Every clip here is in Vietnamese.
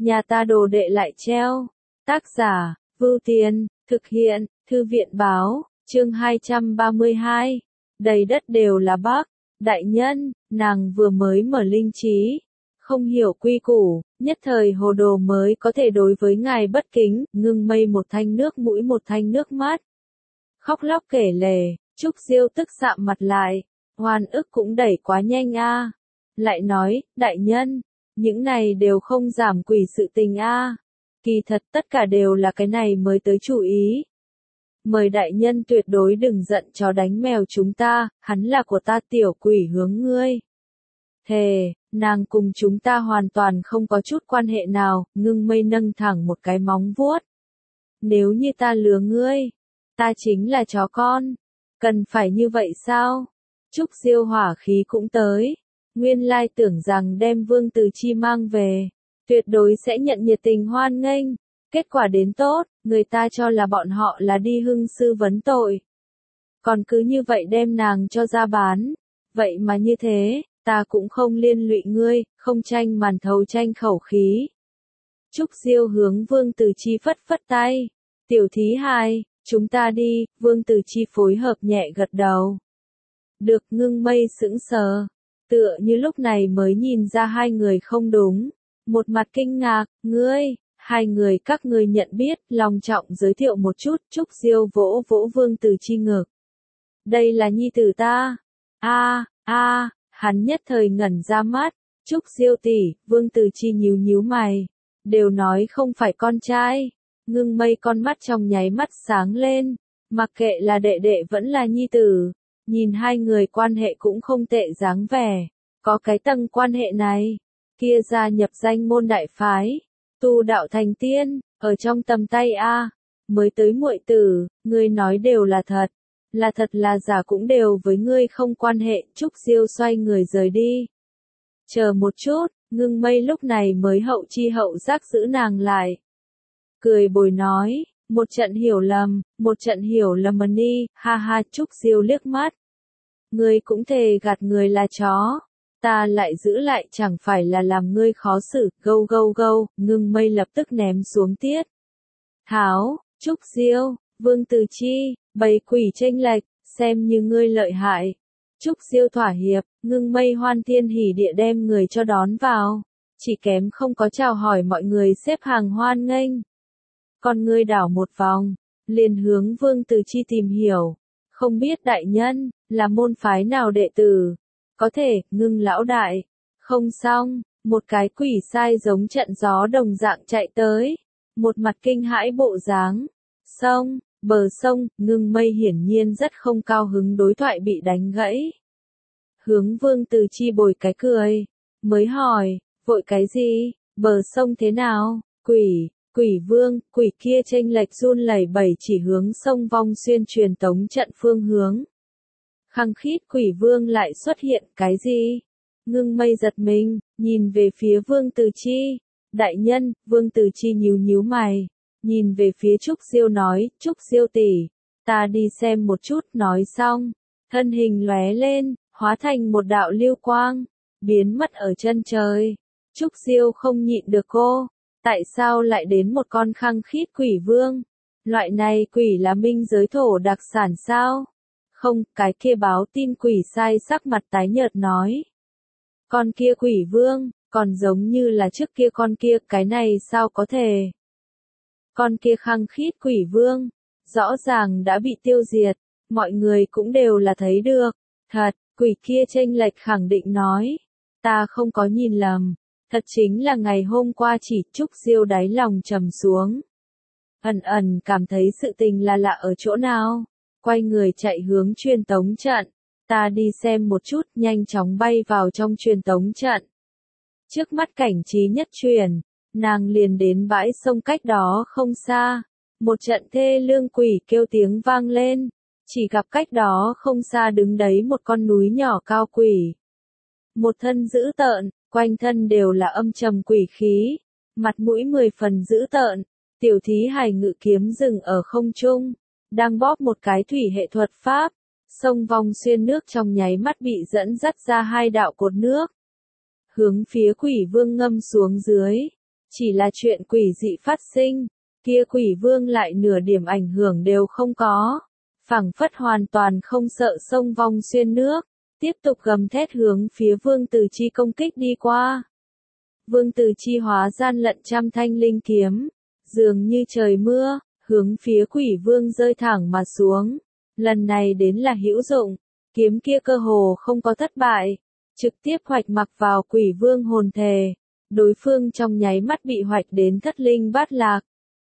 nhà ta đồ đệ lại treo. Tác giả, Vưu Tiền, thực hiện, Thư viện báo, chương 232. Đầy đất đều là bác. Đại nhân, nàng vừa mới mở linh trí, không hiểu quy củ, nhất thời hồ đồ mới có thể đối với ngài bất kính, ngưng mây một thanh nước mũi một thanh nước mắt. Khóc lóc kể lể, Trúc Diêu tức sạm mặt lại, oan ức cũng đẩy quá nhanh a. Lại nói, đại nhân, những này đều không giảm quỷ sự tình a. Kỳ thật tất cả đều là cái này mới tới chủ ý. Mời đại nhân tuyệt đối đừng giận chó đánh mèo chúng ta, hắn là của ta tiểu quỷ hướng ngươi. Thề, nàng cùng chúng ta hoàn toàn không có chút quan hệ nào, ngưng mây nâng thẳng một cái móng vuốt. Nếu như ta lừa ngươi, ta chính là chó con. Cần phải như vậy sao? Trúc Diêu hỏa khí cũng tới. Nguyên lai tưởng rằng đem Vương Từ Chi mang về, tuyệt đối sẽ nhận nhiệt tình hoan nghênh. Kết quả đến tốt, người ta cho là bọn họ là đi hưng sư vấn tội. Còn cứ như vậy đem nàng cho ra bán. Vậy mà như thế, ta cũng không liên lụy ngươi, không tranh màn thầu tranh khẩu khí. Trúc Diêu hướng Vương Từ Chi phất phất tay. Tiểu thí hài, chúng ta đi, Vương Từ Chi phối hợp nhẹ gật đầu. Được, ngưng mây sững sờ, tựa như lúc này mới nhìn ra hai người không đúng. Một mặt kinh ngạc, ngươi, hai người các ngươi nhận biết, long trọng giới thiệu một chút, Trúc Diêu vỗ vỗ Vương Từ Chi ngực. Đây là nhi tử ta. Hắn nhất thời ngẩn ra mắt. Trúc Diêu tỷ, Vương Từ Chi nhíu nhíu mày. Đều nói không phải con trai. Ngưng mây con mắt trong nháy mắt sáng lên. Mặc kệ là đệ đệ vẫn là nhi tử. Nhìn hai người quan hệ cũng không tệ dáng vẻ. Có cái tầng quan hệ này. Kia gia nhập danh môn đại phái. Tu đạo thành tiên, ở trong tầm tay a. Mới tới muội tử, ngươi nói đều là thật. Là thật là giả cũng đều với ngươi không quan hệ. Trúc Diêu xoay người rời đi. Chờ một chút, ngưng mây lúc này mới hậu chi hậu giác giữ nàng lại. Cười bồi nói, một trận hiểu lầm đi, ha ha. Trúc Diêu liếc mắt. Ngươi cũng thề gạt người là chó. Ta lại giữ lại chẳng phải là làm ngươi khó xử, gâu, ngưng mây lập tức ném xuống tiết. Tháo, Trúc Diêu, Vương Từ Chi, bầy quỷ chênh lệch, xem như ngươi lợi hại. Trúc Diêu thỏa hiệp, ngưng mây hoan thiên hỉ địa đem người cho đón vào. Chỉ kém không có chào hỏi mọi người xếp hàng hoan nghênh. Còn ngươi đảo một vòng, liền hướng Vương Từ Chi tìm hiểu. Không biết đại nhân, là môn phái nào đệ tử? Có thể, ngưng lão đại. Không xong, một cái quỷ sai giống trận gió đồng dạng chạy tới. Một mặt kinh hãi bộ dáng. Sông, bờ sông, ngưng mây hiển nhiên rất không cao hứng đối thoại bị đánh gãy. Hướng Vương Từ Chi bồi cái cười. Mới hỏi, vội cái gì, bờ sông thế nào? Quỷ vương, quỷ kia chênh lệch run lẩy bẩy chỉ hướng sông Vong Xuyên truyền tống trận phương hướng. Khăng khít quỷ vương lại xuất hiện, cái gì? Ngưng mây giật mình, nhìn về phía Vương Từ Chi. Đại nhân, Vương Từ Chi nhíu mày. Nhìn về phía Trúc Diêu nói, Trúc Diêu tỷ, ta đi xem một chút, nói xong. Thân hình lóe lên, hóa thành một đạo lưu quang, biến mất ở chân trời. Trúc Diêu không nhịn được cô. Tại sao lại đến một con khăng khít quỷ vương? Loại này quỷ là minh giới thổ đặc sản sao? Không, cái kia báo tin quỷ sai sắc mặt tái nhợt nói. Con kia quỷ vương, còn giống như là trước kia con kia, cái này sao có thể? Con kia khăng khít quỷ vương, rõ ràng đã bị tiêu diệt, mọi người cũng đều là thấy được. Thật, quỷ kia chênh lệch khẳng định nói. Ta không có nhìn lầm, thật chính là ngày hôm qua chỉ. Trúc Diêu đáy lòng trầm xuống. Ẩn cảm thấy sự tình là lạ ở chỗ nào. Quay người chạy hướng truyền tống trận. Ta đi xem một chút, nhanh chóng bay vào trong truyền tống trận. Trước mắt cảnh trí nhất truyền, nàng liền đến bãi sông cách đó không xa. Một trận thê lương quỷ kêu tiếng vang lên. Chỉ gặp cách đó không xa đứng đấy một con núi nhỏ cao quỷ. Một thân dữ tợn, quanh thân đều là âm trầm quỷ khí. Mặt mũi 10 phần dữ tợn. Tiểu thí hài ngự kiếm dừng ở không trung. Đang bóp một cái thủy hệ thuật pháp. Sông Vong Xuyên nước trong nháy mắt bị dẫn dắt ra hai đạo cột nước. Hướng phía quỷ vương ngâm xuống dưới. Chỉ là chuyện quỷ dị phát sinh, kia quỷ vương lại nửa điểm ảnh hưởng đều không có. Phảng phất hoàn toàn không sợ sông vong xuyên nước, tiếp tục gầm thét hướng phía Vương Từ Chi công kích đi qua. Vương Từ Chi hóa gian lận trăm thanh linh kiếm, dường như trời mưa, hướng phía quỷ vương rơi thẳng mà xuống. Lần này đến là hữu dụng, kiếm kia cơ hồ không có thất bại, trực tiếp hoạch mặc vào quỷ vương hồn thể. Đối phương trong nháy mắt bị hoạch đến thất linh bát lạc.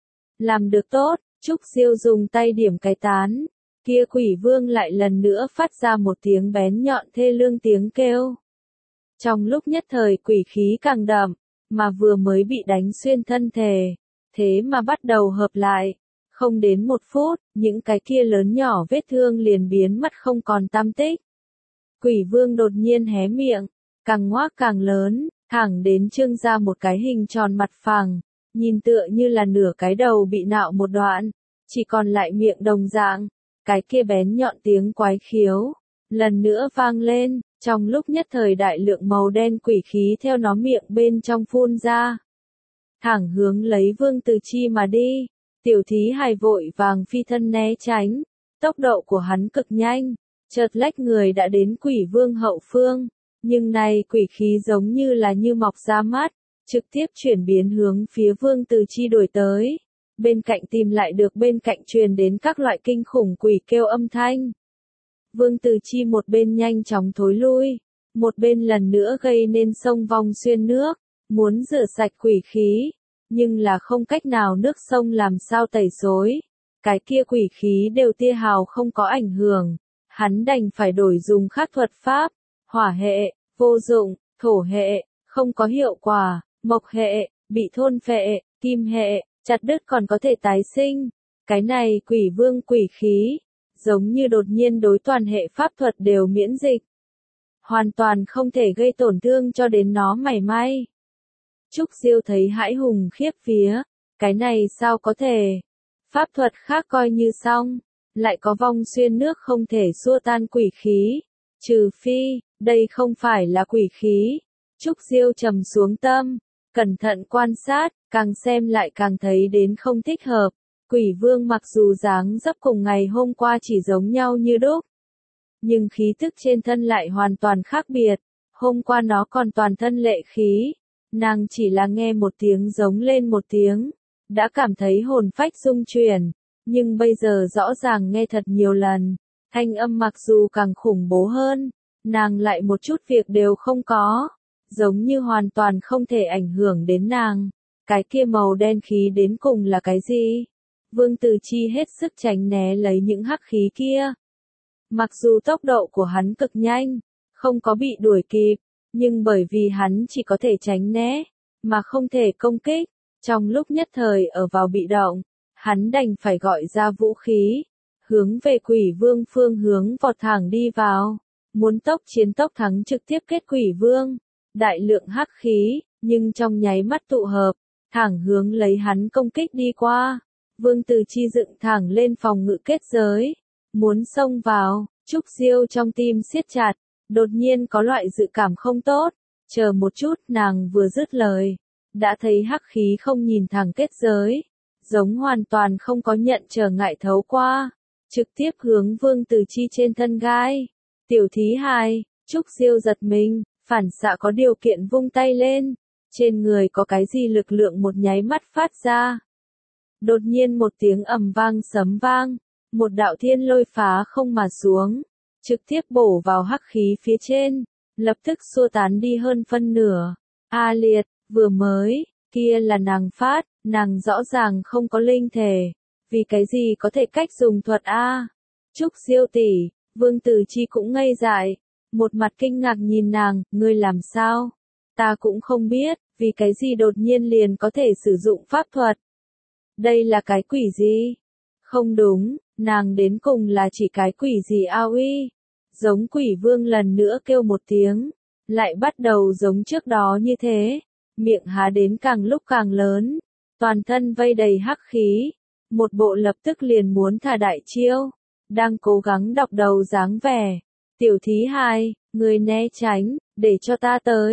Làm được tốt, Trúc Diêu dùng tay điểm cái tán. Kia quỷ vương lại lần nữa phát ra một tiếng bén nhọn thê lương tiếng kêu. Trong lúc nhất thời quỷ khí càng đậm, mà vừa mới bị đánh xuyên thân thể, thế mà bắt đầu hợp lại. Không đến 1 phút, những cái kia lớn nhỏ vết thương liền biến mất không còn tăm tích. Quỷ vương đột nhiên hé miệng, càng ngoác càng lớn, thẳng đến trương ra một cái hình tròn mặt phẳng, nhìn tựa như là nửa cái đầu bị nạo một đoạn, chỉ còn lại miệng đồng dạng. Cái kia bén nhọn tiếng quái khiếu, lần nữa vang lên, trong lúc nhất thời đại lượng màu đen quỷ khí theo nó miệng bên trong phun ra. Thẳng hướng lấy Vương Từ Chi mà đi, tiểu thí hài vội vàng phi thân né tránh, tốc độ của hắn cực nhanh, chợt lách người đã đến quỷ vương hậu phương, nhưng này quỷ khí giống như là như mọc ra mắt, trực tiếp chuyển biến hướng phía Vương Từ Chi đuổi tới. Bên cạnh tìm lại được bên cạnh truyền đến các loại kinh khủng quỷ kêu âm thanh. Vương Từ Chi một bên nhanh chóng thối lui, một bên lần nữa gây nên sông vong xuyên nước, muốn rửa sạch quỷ khí, nhưng là không cách nào nước sông làm sao tẩy xối. Cái kia quỷ khí đều tia hào không có ảnh hưởng, hắn đành phải đổi dùng khác thuật pháp, hỏa hệ, vô dụng, thổ hệ, không có hiệu quả, mộc hệ, bị thôn phệ, kim hệ, chặt đứt còn có thể tái sinh. Cái này quỷ vương quỷ khí, giống như đột nhiên đối toàn hệ pháp thuật đều miễn dịch. Hoàn toàn không thể gây tổn thương cho đến nó mảy may. Trúc Diêu thấy hãi hùng khiếp vía, cái này sao có thể? Pháp thuật khác coi như xong, lại có vong xuyên nước không thể xua tan quỷ khí. Trừ phi, đây không phải là quỷ khí. Trúc Diêu trầm xuống tâm, cẩn thận quan sát, càng xem lại càng thấy đến không thích hợp. Quỷ vương mặc dù dáng dấp cùng ngày hôm qua chỉ giống nhau như đúc, nhưng khí tức trên thân lại hoàn toàn khác biệt. Hôm qua nó còn toàn thân lệ khí, nàng chỉ là nghe một tiếng giống lên một tiếng, đã cảm thấy hồn phách rung chuyển, nhưng bây giờ rõ ràng nghe thật nhiều lần, thanh âm mặc dù càng khủng bố hơn, nàng lại một chút việc đều không có, giống như hoàn toàn không thể ảnh hưởng đến nàng. Cái kia màu đen khí đến cùng là cái gì? Vương Từ Chi hết sức tránh né lấy những hắc khí kia. Mặc dù tốc độ của hắn cực nhanh, không có bị đuổi kịp, nhưng bởi vì hắn chỉ có thể tránh né, mà không thể công kích, trong lúc nhất thời ở vào bị động, hắn đành phải gọi ra vũ khí, hướng về quỷ vương phương hướng vọt thẳng đi vào, muốn tốc chiến tốc thắng trực tiếp kết quỷ vương. Đại lượng hắc khí, nhưng trong nháy mắt tụ hợp, thẳng hướng lấy hắn công kích đi qua. Vương Từ Chi dựng thẳng lên phòng ngự kết giới, muốn xông vào. Trúc Diêu trong tim siết chặt, đột nhiên có loại dự cảm không tốt. Chờ một chút, nàng vừa dứt lời, đã thấy hắc khí không nhìn thẳng kết giới, giống hoàn toàn không có nhận trở ngại thấu qua, trực tiếp hướng Vương Từ Chi trên thân gai. Tiểu thí hài, Trúc Diêu giật mình, phản xạ có điều kiện vung tay lên, trên người có cái gì lực lượng một nháy mắt phát ra. Đột nhiên một tiếng ầm vang sấm vang, một đạo thiên lôi phá không mà xuống, trực tiếp bổ vào hắc khí phía trên, lập tức xua tán đi hơn phân nửa. A liệt, vừa mới, kia là nàng phát, nàng rõ ràng không có linh thể, vì cái gì có thể cách dùng thuật A. Trúc Diêu tỷ, Vương Từ Chi cũng ngây dại, một mặt kinh ngạc nhìn nàng, ngươi làm sao? Ta cũng không biết, vì cái gì đột nhiên liền có thể sử dụng pháp thuật. Đây là cái quỷ gì? Không đúng, nàng đến cùng là chỉ cái quỷ gì ao uy. Giống quỷ vương lần nữa kêu một tiếng, lại bắt đầu giống trước đó như thế, miệng há đến càng lúc càng lớn, toàn thân vây đầy hắc khí, một bộ lập tức liền muốn thả đại chiêu, đang cố gắng đọc đầu dáng vẻ. Tiểu thí hài, người né tránh, để cho ta tới,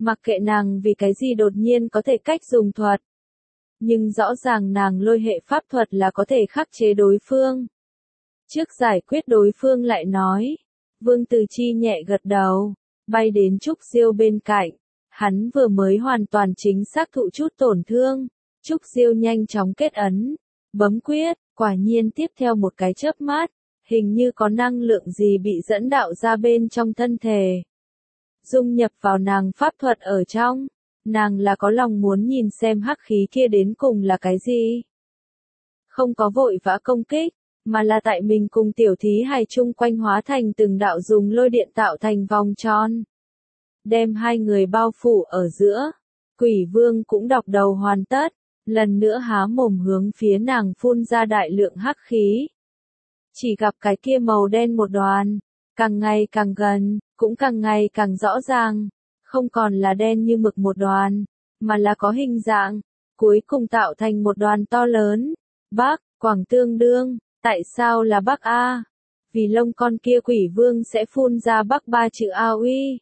Mặc kệ nàng vì cái gì đột nhiên có thể cách dùng thuật. Nhưng rõ ràng nàng lôi hệ pháp thuật là có thể khắc chế đối phương. Trước giải quyết đối phương lại nói. Vương Từ Chi nhẹ gật đầu, bay đến Trúc Diêu bên cạnh. Hắn vừa mới hoàn toàn chính xác thụ chút tổn thương. Trúc Diêu nhanh chóng kết ấn, bấm quyết, quả nhiên tiếp theo một cái chớp mắt, hình như có năng lượng gì bị dẫn đạo ra bên trong thân thể. Dung nhập vào nàng pháp thuật ở trong, nàng là có lòng muốn nhìn xem hắc khí kia đến cùng là cái gì. Không có vội vã công kích, mà là tại mình cùng tiểu thí hài chung quanh hóa thành từng đạo dùng lôi điện tạo thành vòng tròn. Đem hai người bao phủ ở giữa, Quỷ Vương cũng đọc đầu hoàn tất, lần nữa há mồm hướng phía nàng phun ra đại lượng hắc khí. Chỉ gặp cái kia màu đen một đoàn, càng ngày càng gần, cũng càng ngày càng rõ ràng, không còn là đen như mực một đoàn, mà là có hình dạng, cuối cùng tạo thành một đoàn to lớn. Bắc, Quảng tương đương, tại sao là Bắc A? Vì lông con kia Quỷ Vương sẽ phun ra Bắc ba chữ A uy.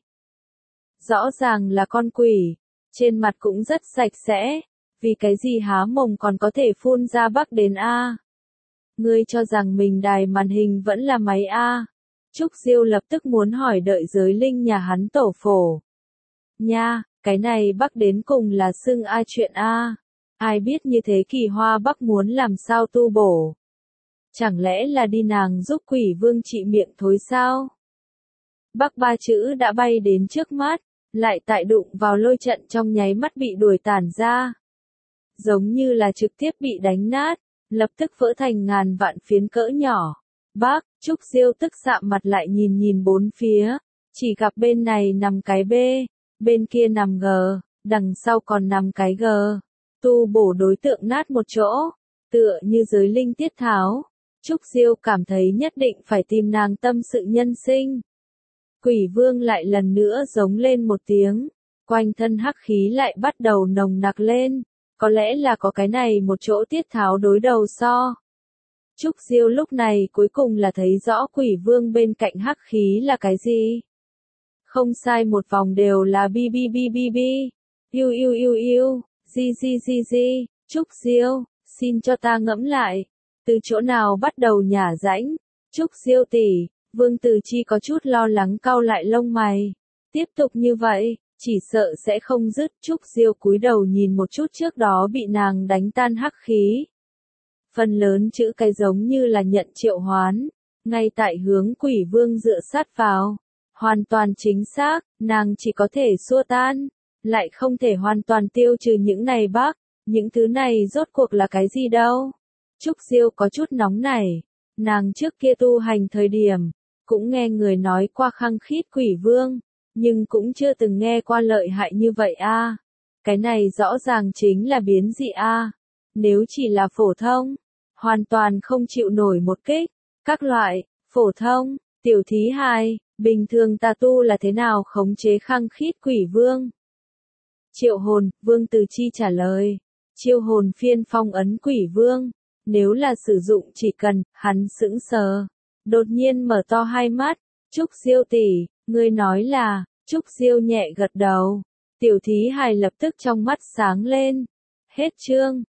Rõ ràng là con quỷ, trên mặt cũng rất sạch sẽ, vì cái gì há mồm còn có thể phun ra Bắc đến A. Ngươi cho rằng mình đài màn hình vẫn là máy A. Trúc Diêu lập tức muốn hỏi đợi giới linh nhà hắn tổ phổ. Nha, cái này Bắc đến cùng là xưng ai chuyện A. Ai biết như thế Kỳ Hoa Bắc muốn làm sao tu bổ. Chẳng lẽ là đi nàng giúp Quỷ Vương trị miệng thối sao? Bắc ba chữ đã bay đến trước mắt, lại tại đụng vào lôi trận trong nháy mắt bị đuổi tản ra. Giống như là trực tiếp bị đánh nát, lập tức vỡ thành ngàn vạn phiến cỡ nhỏ. Bác, Trúc Diêu tức sạm mặt lại nhìn nhìn bốn phía, chỉ gặp bên này nằm cái B, bên kia nằm G, đằng sau còn nằm cái G. Tu bổ đối tượng nát một chỗ, tựa như giới linh tiết tháo. Trúc Diêu cảm thấy nhất định phải tìm nàng tâm sự nhân sinh. Quỷ Vương lại lần nữa giống lên một tiếng, quanh thân hắc khí lại bắt đầu nồng nặc lên, có lẽ là có cái này một chỗ tiết tháo đối đầu so. Trúc Diêu lúc này cuối cùng là thấy rõ Quỷ Vương bên cạnh hắc khí là cái gì. Không sai, một vòng đều là bi bi bi bi bi, yêu yêu yêu yêu, di di di di. Trúc Diêu, xin cho ta ngẫm lại, từ chỗ nào bắt đầu nhả rãnh. Trúc Diêu tỷ. Vương Từ Chi có chút lo lắng cau lại lông mày. Tiếp tục như vậy, chỉ sợ sẽ không dứt. Trúc Diêu cúi đầu nhìn một chút trước đó bị nàng đánh tan hắc khí. Phần lớn chữ cái giống như là nhận triệu hoán, ngay tại hướng Quỷ Vương dựa sát vào. Hoàn toàn chính xác, nàng chỉ có thể xua tan, lại không thể hoàn toàn tiêu trừ những này bác. Những thứ này rốt cuộc là cái gì đâu? Trúc Diêu có chút nóng nảy. Nàng trước kia tu hành thời điểm, cũng nghe người nói qua khăng khít Quỷ Vương, nhưng cũng chưa từng nghe qua lợi hại như vậy a. Cái này rõ ràng chính là biến dị a. Nếu chỉ là phổ thông, hoàn toàn không chịu nổi một kích. Các loại, phổ thông, tiểu thí hài, bình thường tà tu là thế nào khống chế khăng khít Quỷ Vương? Triệu hồn, Vương Từ Chi trả lời. Chiêu hồn phiên phong ấn Quỷ Vương. Nếu là sử dụng chỉ cần, hắn sững sờ. Đột nhiên mở to hai mắt. Trúc Diêu tỷ, ngươi nói là, Trúc Diêu nhẹ gật đầu. Tiểu thí hài lập tức trong mắt sáng lên. Hết chương.